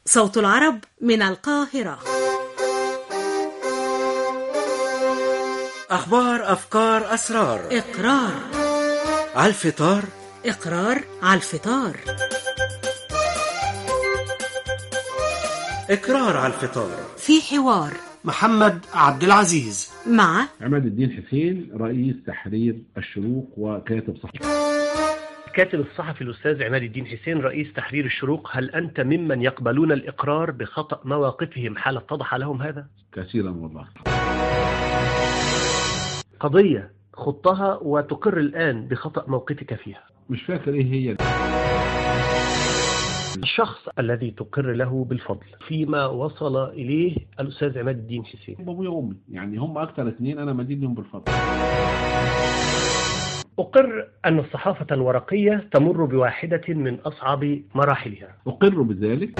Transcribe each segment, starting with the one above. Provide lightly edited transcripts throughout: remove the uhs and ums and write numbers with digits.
صوت العرب من القاهرة. أخبار، أفكار، أسرار. إقرار على الفطار. إقرار على الفطار. إقرار على الفطار. في حوار محمد عبد العزيز مع عماد الدين حسين، رئيس تحرير الشروق وكاتب صحفي. الكاتب الصحفي الأستاذ عماد الدين حسين، رئيس تحرير الشروق، هل أنت ممن يقبلون الإقرار بخطأ مواقفهم حال اتضح لهم هذا؟ كثيرا والله. قضية خضتها وتقر الآن بخطأ موقفك فيها. مش فاكر ايه هي. الشخص الذي تقر له بالفضل فيما وصل إليه الأستاذ عماد الدين حسين. ابويا وامي، يعني هم اكتر اثنين انا مدين لهم بالفضل. أقر أن الصحافة الورقية تمر بواحدة من أصعب مراحلها. اقر بذلك.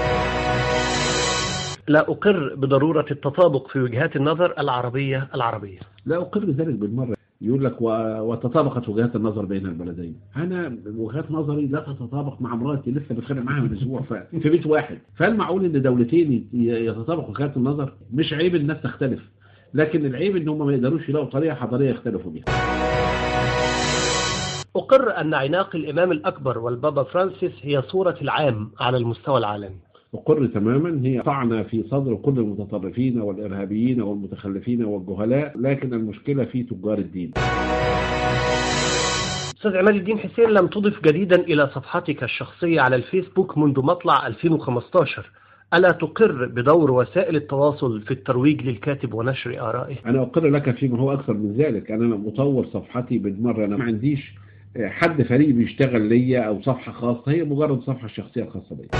لا أقر بضرورة التطابق في وجهات النظر العربية. لا اقر بذلك بالمره. يقول لك وتطابقت وجهات النظر بين البلدين. انا وجهات نظري لا تتطابق مع مراتي، لسه بتخانق معاها من اسبوع في بيت واحد. فهل معقول ان دولتين يتطابق وجهات النظر؟ مش عيب الناس تختلف، لكن العيب ان هم ما يقدروش يلاقوا طريقه حضاريه يختلفوا بيها. أقر أن عناق الإمام الأكبر والبابا فرانسيس هي صورة العام على المستوى العالمي. أقر تماما، هي طعنة في صدر كل المتطرفين والإرهابيين والمتخلفين والجهلاء، لكن المشكلة في تجار الدين. أستاذ عماد الدين حسين، لم تضف جديدا إلى صفحتك الشخصية على الفيسبوك منذ مطلع 2015. ألا تقر بدور وسائل التواصل في الترويج للكاتب ونشر آرائه؟ أنا أقر لك فيما هو أكثر من ذلك. أنا مطور صفحتي بالمرة، أنا ما عنديش حد فريق بيشتغل ليا أو صفحة خاصة، هي مجرد صفحة الشخصية الخاصة بي.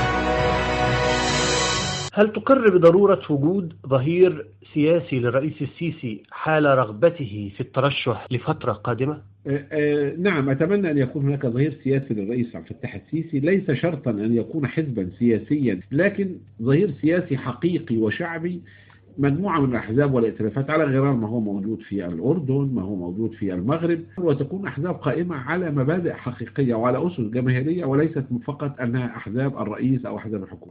هل تقر بضرورة وجود ظهير سياسي للرئيس السيسي حال رغبته في الترشح لفترة قادمة؟ نعم، أتمنى أن يكون هناك ظهير سياسي للرئيس عبد الفتاح السيسي، ليس شرطا أن يكون حزبا سياسيا، لكن ظهير سياسي حقيقي وشعبي، مجموعة من الأحزاب والائتلافات على غرار ما هو موجود في الأردن، ما هو موجود في المغرب، وتكون أحزاب قائمة على مبادئ حقيقية وعلى أسس جماهيرية، وليست فقط أنها أحزاب الرئيس أو أحزاب الحكومة.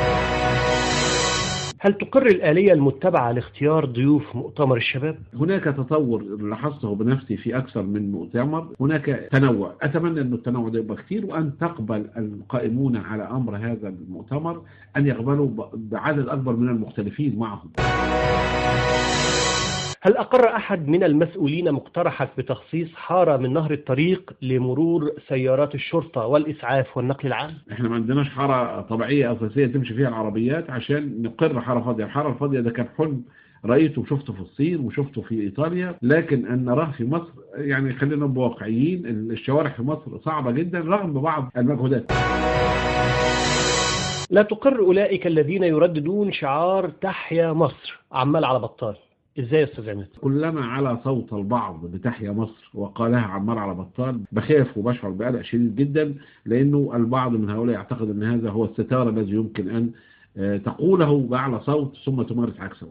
هل تقر الآلية المتبعة لاختيار ضيوف مؤتمر الشباب؟ هناك تطور لاحظته بنفسي في أكثر من مؤتمر، هناك تنوع. أتمنى أن التنوع ده يبقى كثير، وأن تقبل القائمون على أمر هذا المؤتمر أن يقبلوا بعدد أكبر من المختلفين معهم. هل أقر أحد من المسؤولين مقترحك بتخصيص حارة من نهر الطريق لمرور سيارات الشرطة والإسعاف والنقل العام؟ احنا ما عندناش حارة طبيعية أساسية تمشي فيها العربيات عشان نقر حارة فاضية. الحارة الفاضية ده كان حلم رأيته وشفته في الصين وشفته في إيطاليا، لكن أن نراه في مصر يعني خلينا نبقى واقعيين، الشوارع في مصر صعبة جدا رغم بعض المجهودات. لا تقر أولئك الذين يرددون شعار تحيا مصر عمال على بطال. ازاي يا استاذ عماد؟ كلما على صوت البعض بتحيا مصر وقالها عمال على بطال بخاف وبشعر بقلق شديد جدا، لانه البعض من هؤلاء يعتقد ان هذا هو الستار الذي يمكن ان تقوله بأعلى صوت ثم تمارس عكسه.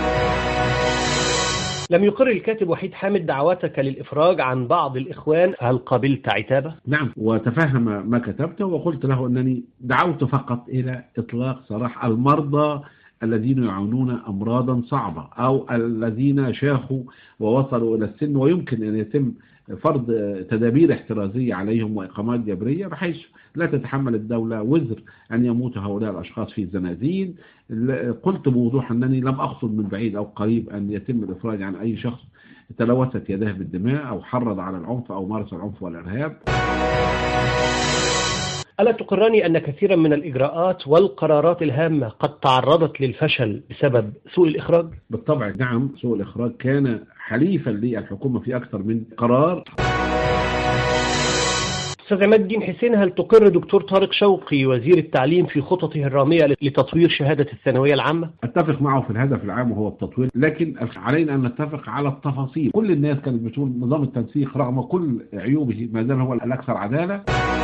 لم يقر الكاتب وحيد حامد دعواتك للإفراج عن بعض الإخوان، هل قبلت عتابه؟ نعم، وتفهم ما كتبته، وقلت له أنني دعوت فقط إلى إطلاق سراح المرضى الذين يعانون أمراضا صعبة أو الذين شاخوا ووصلوا إلى السن ويمكن أن يتم فرض تدابير احترازية عليهم وإقامات جبرية بحيث لا تتحمل الدولة وزر أن يموت هؤلاء الأشخاص في الزنازين. قلت بوضوح أنني لم أقصد من بعيد أو قريب أن يتم الإفراج عن أي شخص تلوثت يداه بالدماء أو حرض على العنف أو مارس العنف والإرهاب. ألا تقرني أن كثيرا من الإجراءات والقرارات الهامة قد تعرضت للفشل بسبب سوء الإخراج؟ بالطبع نعم، سوء الإخراج كان حليفا للحكومة في أكثر من قرار. أستاذ عماد الدين حسين، هل تقر دكتور طارق شوقي وزير التعليم في خططه الرامية لتطوير شهادة الثانوية العامة؟ أتفق معه في الهدف العام وهو التطوير، لكن علينا أن نتفق على التفاصيل. كل الناس كانت بتقول نظام التنسيق رغم كل عيوبه ما زال هو الأكثر عدالة.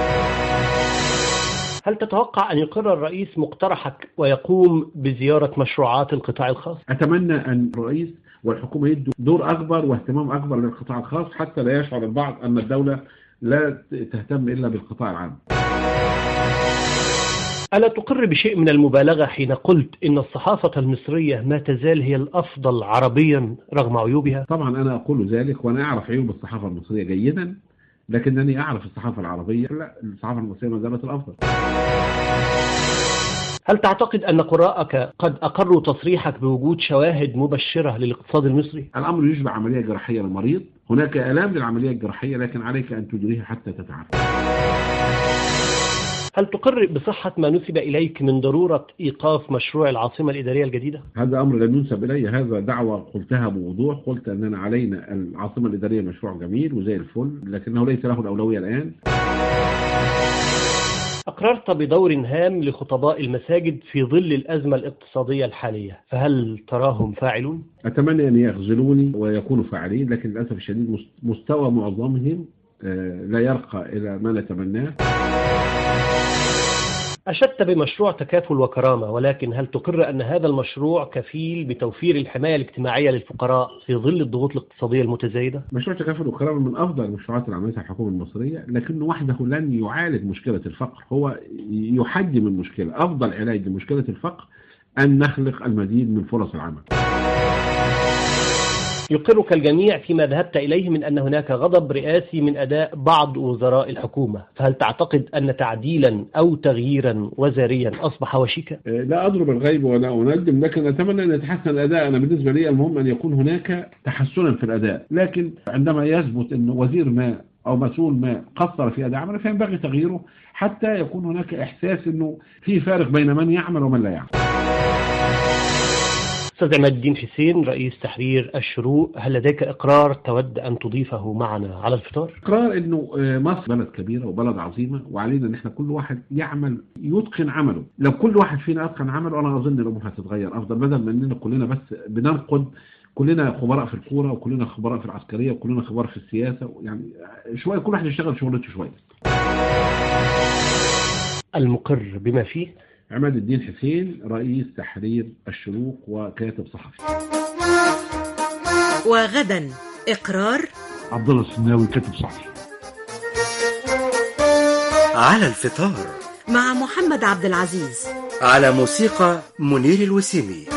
هل تتوقع أن يقر الرئيس مقترحك ويقوم بزيارة مشروعات القطاع الخاص؟ أتمنى أن الرئيس والحكومة يدوا دور أكبر واهتمام أكبر للقطاع الخاص حتى لا يشعر البعض أن الدولة لا تهتم إلا بالقطاع العام. ألا تقر بشيء من المبالغة حين قلت إن الصحافة المصرية ما تزال هي الأفضل عربيا رغم عيوبها؟ طبعا أنا أقول ذلك وأنا أعرف عيوب الصحافة المصرية جيدا، لكنني أعرف الصحافة العربية لا، الصحافة المصرية ما زالت الأفضل. هل تعتقد أن قراءك قد أقروا تصريحك بوجود شواهد مبشرة للاقتصاد المصري؟ الأمر يشبه عملية جراحية للمريض، هناك آلام للعملية الجراحية لكن عليك أن تجريها حتى تتعافى. هل تقر بصحة ما نسب إليك من ضرورة إيقاف مشروع العاصمة الإدارية الجديدة؟ هذا أمر لم ينسب إلي، هذا دعوة قلتها بوضوح، قلت أننا علينا العاصمة الإدارية مشروع جميل وزي الفل لكنه ليس له الأولوية الآن. أقررت بدور هام لخطباء المساجد في ظل الأزمة الاقتصادية الحالية، فهل تراهم فاعلون؟ أتمنى أن يخذلوني ويكونوا فاعلين، لكن للأسف الشديد مستوى معظمهم لا يرقى إلى ما نتمناه. أشدت بمشروع تكافل وكرامة، ولكن هل تقر أن هذا المشروع كفيل بتوفير الحماية الاجتماعية للفقراء في ظل الضغوط الاقتصادية المتزايدة؟ مشروع تكافل وكرامة من أفضل المشروعات اللي عملتها الحكومة المصرية، لكنه وحده لن يعالج مشكلة الفقر، هو يحجم المشكلة. أفضل علاج لمشكلة الفقر أن نخلق المزيد من فرص العمل. يقرك الجميع فيما ذهبت إليه من أن هناك غضب رئاسي من أداء بعض وزراء الحكومة، فهل تعتقد أن تعديلا أو تغييرا وزاريا أصبح وشيكا؟ لا أضرب الغيب ولا أندم، لكن أتمنى أن يتحسن الأداء. أنا بالنسبة لي المهم أن يكون هناك تحسنا في الأداء، لكن عندما يثبت أن وزير ما أو مسؤول ما قصر في أداء عمله فينبغي تغييره حتى يكون هناك إحساس أنه في فارق بين من يعمل ومن لا يعمل. أستاذ عماد الدين حسين رئيس تحرير الشروق، هل لديك إقرار تود أن تضيفه معنا على الفطار؟ إقرار أنه مصر بلد كبيرة وبلد عظيمة، وعلينا أن احنا كل واحد يعمل يتقن عمله. لو كل واحد فينا أتقن عمله أنا أظن الأمور هتتغير أفضل، بدل من أننا كلنا بس بننقد، كلنا خبراء في الكورة وكلنا خبراء في العسكرية وكلنا خبراء في السياسة، يعني شوية كل واحد يشتغل شغلته شوية. المقر بما فيه عماد الدين حسين رئيس تحرير الشروق وكاتب صحفي. وغدا إقرار عبد الله السناوي كاتب صحفي. على الفطار مع محمد عبد العزيز، على موسيقى منير الوسيمي.